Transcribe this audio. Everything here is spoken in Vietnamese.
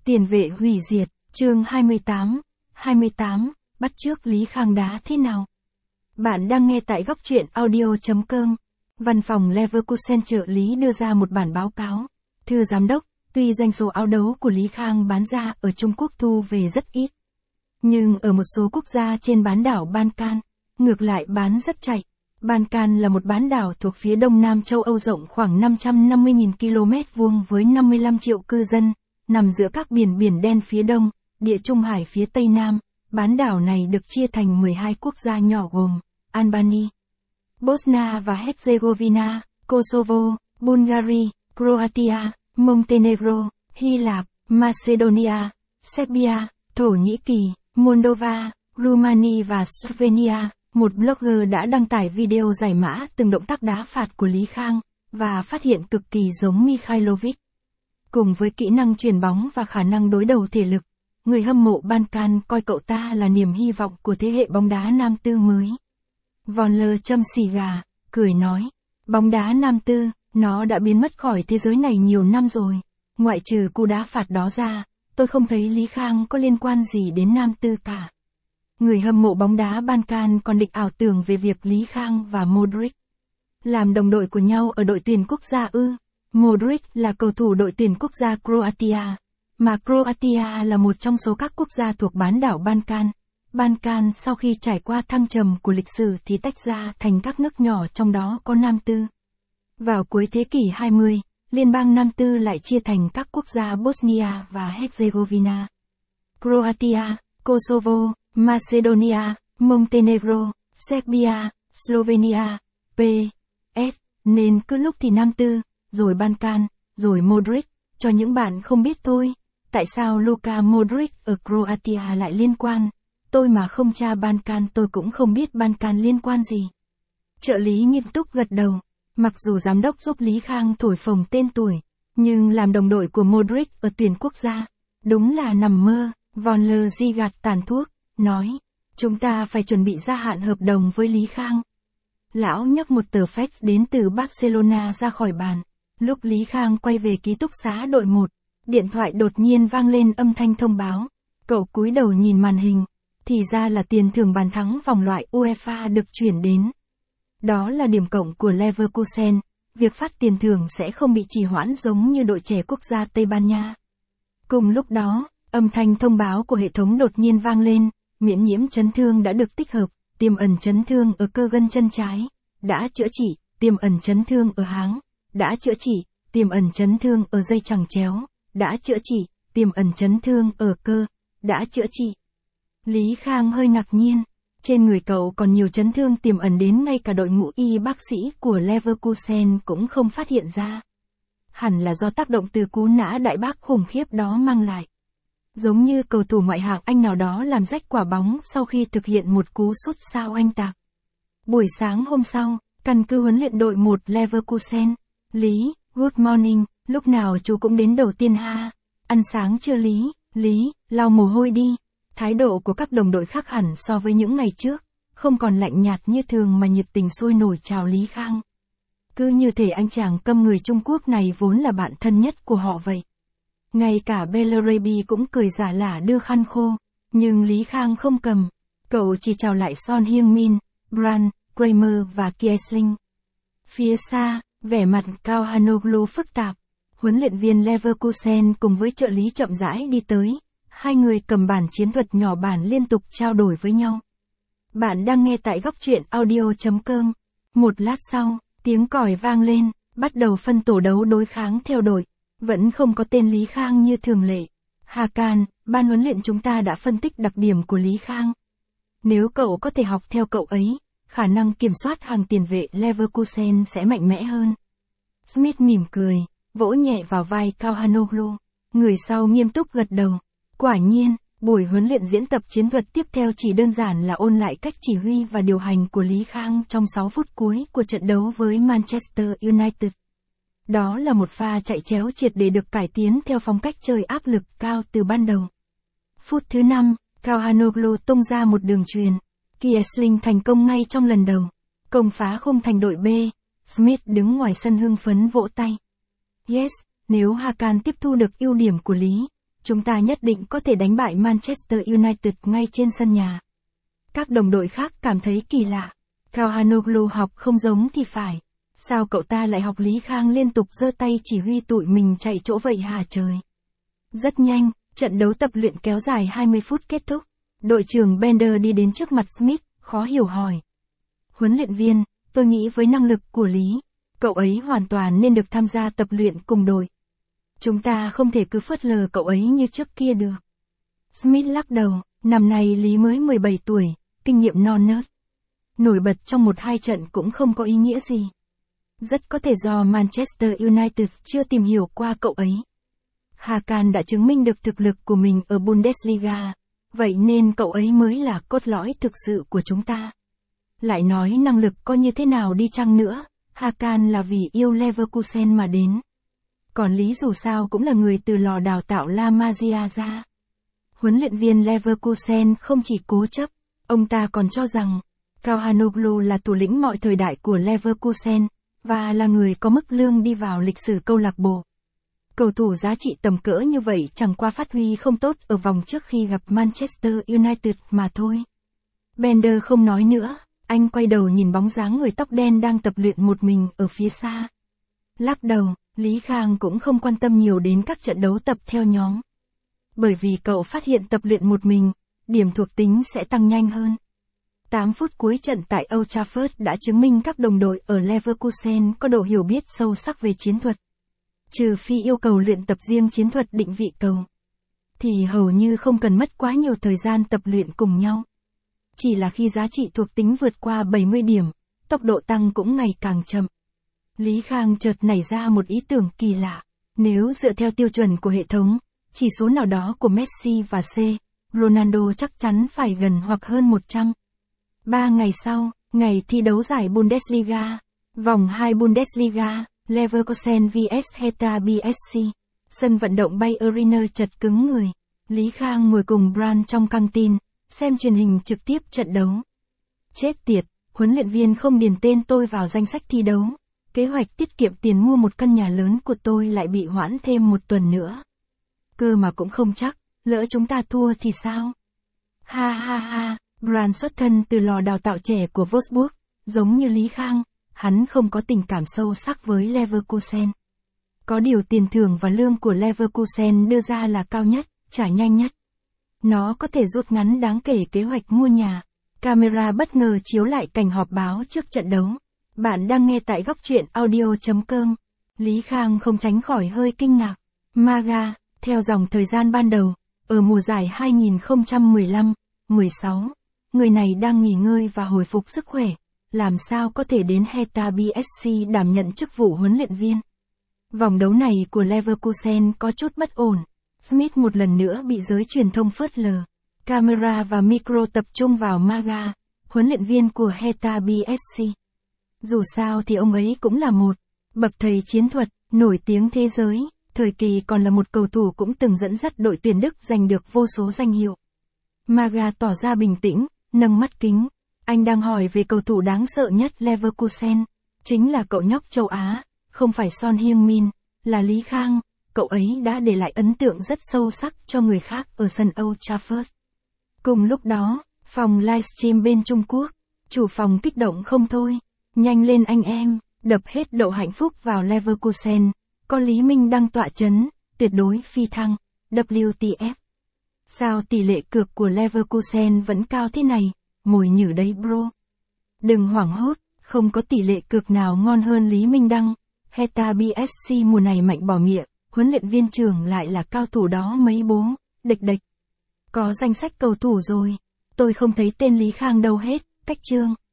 Tiền vệ hủy diệt, chương 28, bắt chước Lý Khang đá thế nào? Bạn đang nghe tại góc truyện audio.com. Văn phòng Leverkusen trợ lý đưa ra một bản báo cáo. Thưa giám đốc, tuy doanh số áo đấu của Lý Khang bán ra ở Trung Quốc thu về rất ít, nhưng ở một số quốc gia trên bán đảo Balkan, ngược lại bán rất chạy. Balkan là một bán đảo thuộc phía đông nam châu Âu rộng khoảng 550.000 km vuông với 55 triệu cư dân, nằm giữa các biển Biển Đen phía đông, Địa Trung Hải phía tây nam. Bán đảo này được chia thành 12 quốc gia nhỏ gồm Albania, Bosnia và Herzegovina, Kosovo, Bulgaria, Croatia, Montenegro, Hy Lạp, Macedonia, Serbia, Thổ Nhĩ Kỳ, Moldova, Romania và Slovenia. Một blogger đã đăng tải video giải mã từng động tác đá phạt của Lý Khang, và phát hiện cực kỳ giống Mikhailovic. Cùng với kỹ năng chuyền bóng và khả năng đối đầu thể lực, người hâm mộ Balkan coi cậu ta là niềm hy vọng của thế hệ bóng đá nam tư mới. Von Lơ châm xì gà, cười nói, bóng đá nam tư, nó đã biến mất khỏi thế giới này nhiều năm rồi. Ngoại trừ cú đá phạt đó ra, tôi không thấy Lý Khang có liên quan gì đến nam tư cả. Người hâm mộ bóng đá Balkan còn định ảo tưởng về việc Lý Khang và Modric làm đồng đội của nhau ở đội tuyển quốc gia ư. Modric là cầu thủ đội tuyển quốc gia Croatia, mà Croatia là một trong số các quốc gia thuộc bán đảo Balkan. Balkan sau khi trải qua thăng trầm của lịch sử thì tách ra thành các nước nhỏ, trong đó có Nam Tư. Vào cuối thế kỷ 20, liên bang Nam Tư lại chia thành các quốc gia Bosnia và Herzegovina, Croatia, Kosovo, Macedonia, Montenegro, Serbia, Slovenia, p.s. Nên cứ lúc thì Nam Tư, rồi Balkan, rồi Modric. Cho những bạn không biết thôi, tại sao Luka Modric ở Croatia lại liên quan? Tôi mà không tra Balkan tôi cũng không biết Balkan liên quan gì. Trợ lý nghiêm túc gật đầu. Mặc dù giám đốc giúp Lý Khang thổi phồng tên tuổi, nhưng làm đồng đội của Modric ở tuyển quốc gia, đúng là nằm mơ. Von Lơ di gạt tàn thuốc, nói, chúng ta phải chuẩn bị gia hạn hợp đồng với Lý Khang. Lão nhấc một tờ fax đến từ Barcelona ra khỏi bàn. Lúc Lý Khang quay về ký túc xá đội 1, điện thoại đột nhiên vang lên âm thanh thông báo. Cậu cúi đầu nhìn màn hình, thì ra là tiền thưởng bàn thắng vòng loại UEFA được chuyển đến. Đó là điểm cộng của Leverkusen, việc phát tiền thưởng sẽ không bị trì hoãn giống như đội trẻ quốc gia Tây Ban Nha. Cùng lúc đó, âm thanh thông báo của hệ thống đột nhiên vang lên, miễn nhiễm chấn thương đã được tích hợp, tiềm ẩn chấn thương ở cơ gân chân trái, đã chữa trị, tiềm ẩn chấn thương ở háng, đã chữa trị, tiềm ẩn chấn thương ở dây chằng chéo, đã chữa trị, tiềm ẩn chấn thương ở cơ, đã chữa trị. Lý Khang hơi ngạc nhiên, trên người cậu còn nhiều chấn thương tiềm ẩn đến ngay cả đội ngũ y bác sĩ của Leverkusen cũng không phát hiện ra. Hẳn là do tác động từ cú nã đại bác khủng khiếp đó mang lại. Giống như cầu thủ ngoại hạng Anh nào đó làm rách quả bóng sau khi thực hiện một cú sút sao oanh tạc. Buổi sáng hôm sau, căn cứ huấn luyện đội 1 Leverkusen. Lý, good morning, lúc nào chú cũng đến đầu tiên ha. Ăn sáng chưa Lý? Lý, lau mồ hôi đi. Thái độ của các đồng đội khác hẳn so với những ngày trước, không còn lạnh nhạt như thường mà nhiệt tình sôi nổi chào Lý Khang. Cứ như thể anh chàng câm người Trung Quốc này vốn là bạn thân nhất của họ vậy. Ngay cả Bellarabi cũng cười giả lả đưa khăn khô, nhưng Lý Khang không cầm. Cậu chỉ chào lại Son Heung-min, Brandt, Kramer và Kiesling. Phía xa, vẻ mặt Cao Hanoglu phức tạp. Huấn luyện viên Leverkusen cùng với trợ lý chậm rãi đi tới. Hai người cầm bản chiến thuật nhỏ bản liên tục trao đổi với nhau. Bạn đang nghe tại góc truyện audio.com. Một lát sau, tiếng còi vang lên, bắt đầu phân tổ đấu đối kháng theo đội. Vẫn không có tên Lý Khang như thường lệ. Hakan, ban huấn luyện chúng ta đã phân tích đặc điểm của Lý Khang. Nếu cậu có thể học theo cậu ấy, khả năng kiểm soát hàng tiền vệ Leverkusen sẽ mạnh mẽ hơn. Smith mỉm cười, vỗ nhẹ vào vai Cao Hanoglu. Người sau nghiêm túc gật đầu. Quả nhiên, buổi huấn luyện diễn tập chiến thuật tiếp theo chỉ đơn giản là ôn lại cách chỉ huy và điều hành của Lý Khang trong 6 phút cuối của trận đấu với Manchester United. Đó là một pha chạy chéo triệt để được cải tiến theo phong cách chơi áp lực cao từ ban đầu. Phút thứ 5, Cao Hanoglu tung ra một đường chuyền. Kiesling thành công ngay trong lần đầu. Công phá khung thành đội B. Smith đứng ngoài sân hưng phấn vỗ tay. Yes, nếu Hakan tiếp thu được ưu điểm của Lý, Chúng ta nhất định có thể đánh bại Manchester United ngay trên sân nhà. Các đồng đội khác cảm thấy kỳ lạ. Calhanoglu học không giống thì phải. Sao cậu ta lại học Lý Khang liên tục giơ tay chỉ huy tụi mình chạy chỗ vậy hả trời? Rất nhanh, trận đấu tập luyện kéo dài 20 phút kết thúc. Đội trưởng Bender đi đến trước mặt Smith, khó hiểu hỏi. Huấn luyện viên, tôi nghĩ với năng lực của Lý, cậu ấy hoàn toàn nên được tham gia tập luyện cùng đội. Chúng ta không thể cứ phớt lờ cậu ấy như trước kia được. Smith lắc đầu, năm nay Lý mới 17 tuổi, kinh nghiệm non nớt. Nổi bật trong 1-2 trận cũng không có ý nghĩa gì. Rất có thể do Manchester United chưa tìm hiểu qua cậu ấy. Hakan đã chứng minh được thực lực của mình ở Bundesliga, vậy nên cậu ấy mới là cốt lõi thực sự của chúng ta. Lại nói năng lực có như thế nào đi chăng nữa, Hakan là vì yêu Leverkusen mà đến. Còn Lý dù sao cũng là người từ lò đào tạo La Masia ra. Huấn luyện viên Leverkusen không chỉ cố chấp, ông ta còn cho rằng Calhanoglu là thủ lĩnh mọi thời đại của Leverkusen, và là người có mức lương đi vào lịch sử câu lạc bộ. Cầu thủ giá trị tầm cỡ như vậy chẳng qua phát huy không tốt ở vòng trước khi gặp Manchester United mà thôi. Bender không nói nữa, anh quay đầu nhìn bóng dáng người tóc đen đang tập luyện một mình ở phía xa. Lắc đầu, Lý Khang cũng không quan tâm nhiều đến các trận đấu tập theo nhóm. Bởi vì cậu phát hiện tập luyện một mình, điểm thuộc tính sẽ tăng nhanh hơn. 8 phút cuối trận tại Old Trafford đã chứng minh các đồng đội ở Leverkusen có độ hiểu biết sâu sắc về chiến thuật. Trừ phi yêu cầu luyện tập riêng chiến thuật định vị cầu, thì hầu như không cần mất quá nhiều thời gian tập luyện cùng nhau. Chỉ là khi giá trị thuộc tính vượt qua 70 điểm, tốc độ tăng cũng ngày càng chậm. Lý Khang chợt nảy ra một ý tưởng kỳ lạ. Nếu dựa theo tiêu chuẩn của hệ thống, chỉ số nào đó của Messi và Ronaldo chắc chắn phải gần hoặc hơn 100. 3 ngày sau, ngày thi đấu giải Bundesliga, vòng 2 Bundesliga, Leverkusen vs Hertha BSC. Sân vận động Bayer Arena chật cứng người. Lý Khang ngồi cùng Brand trong căng tin, xem truyền hình trực tiếp trận đấu. Chết tiệt, huấn luyện viên không điền tên tôi vào danh sách thi đấu. Kế hoạch tiết kiệm tiền mua một căn nhà lớn của tôi lại bị hoãn thêm 1 tuần nữa. Cơ mà cũng không chắc, lỡ chúng ta thua thì sao? Ha ha ha, Brand xuất thân từ lò đào tạo trẻ của Wolfsburg, giống như Lý Khang, hắn không có tình cảm sâu sắc với Leverkusen. Có điều tiền thưởng và lương của Leverkusen đưa ra là cao nhất, trả nhanh nhất. Nó có thể rút ngắn đáng kể kế hoạch mua nhà. Camera bất ngờ chiếu lại cảnh họp báo trước trận đấu. Bạn đang nghe tại góc truyện audio.com. Lý Khang không tránh khỏi hơi kinh ngạc. Maga, theo dòng thời gian ban đầu, ở mùa giải 2015-16, người này đang nghỉ ngơi và hồi phục sức khỏe. Làm sao có thể đến Hertha BSC đảm nhận chức vụ huấn luyện viên? Vòng đấu này của Leverkusen có chút bất ổn. Smith một lần nữa bị giới truyền thông phớt lờ. Camera và micro tập trung vào Maga, huấn luyện viên của Hertha BSC. Dù sao thì ông ấy cũng là một bậc thầy chiến thuật, nổi tiếng thế giới, thời kỳ còn là một cầu thủ cũng từng dẫn dắt đội tuyển Đức giành được vô số danh hiệu. Maga tỏ ra bình tĩnh, nâng mắt kính. Anh đang hỏi về cầu thủ đáng sợ nhất Leverkusen. Chính là cậu nhóc châu Á, không phải Son Heung-min, là Lý Khang. Cậu ấy đã để lại ấn tượng rất sâu sắc cho người khác ở sân Old Trafford. Cùng lúc đó, phòng livestream bên Trung Quốc, chủ phòng kích động không thôi. Nhanh lên anh em, đập hết độ hạnh phúc vào Leverkusen. Có Lý Minh đang tọa chấn, tuyệt đối phi thăng, WTF. Sao tỷ lệ cược của Leverkusen vẫn cao thế này? Mồi nhử đấy bro. Đừng hoảng hốt, không có tỷ lệ cược nào ngon hơn Lý Minh Đăng. Hertha BSC mùa này mạnh bỏ nghĩa, huấn luyện viên trưởng lại là cao thủ đó mấy bố, địch. Có danh sách cầu thủ rồi, tôi không thấy tên Lý Khang đâu hết, cách chương.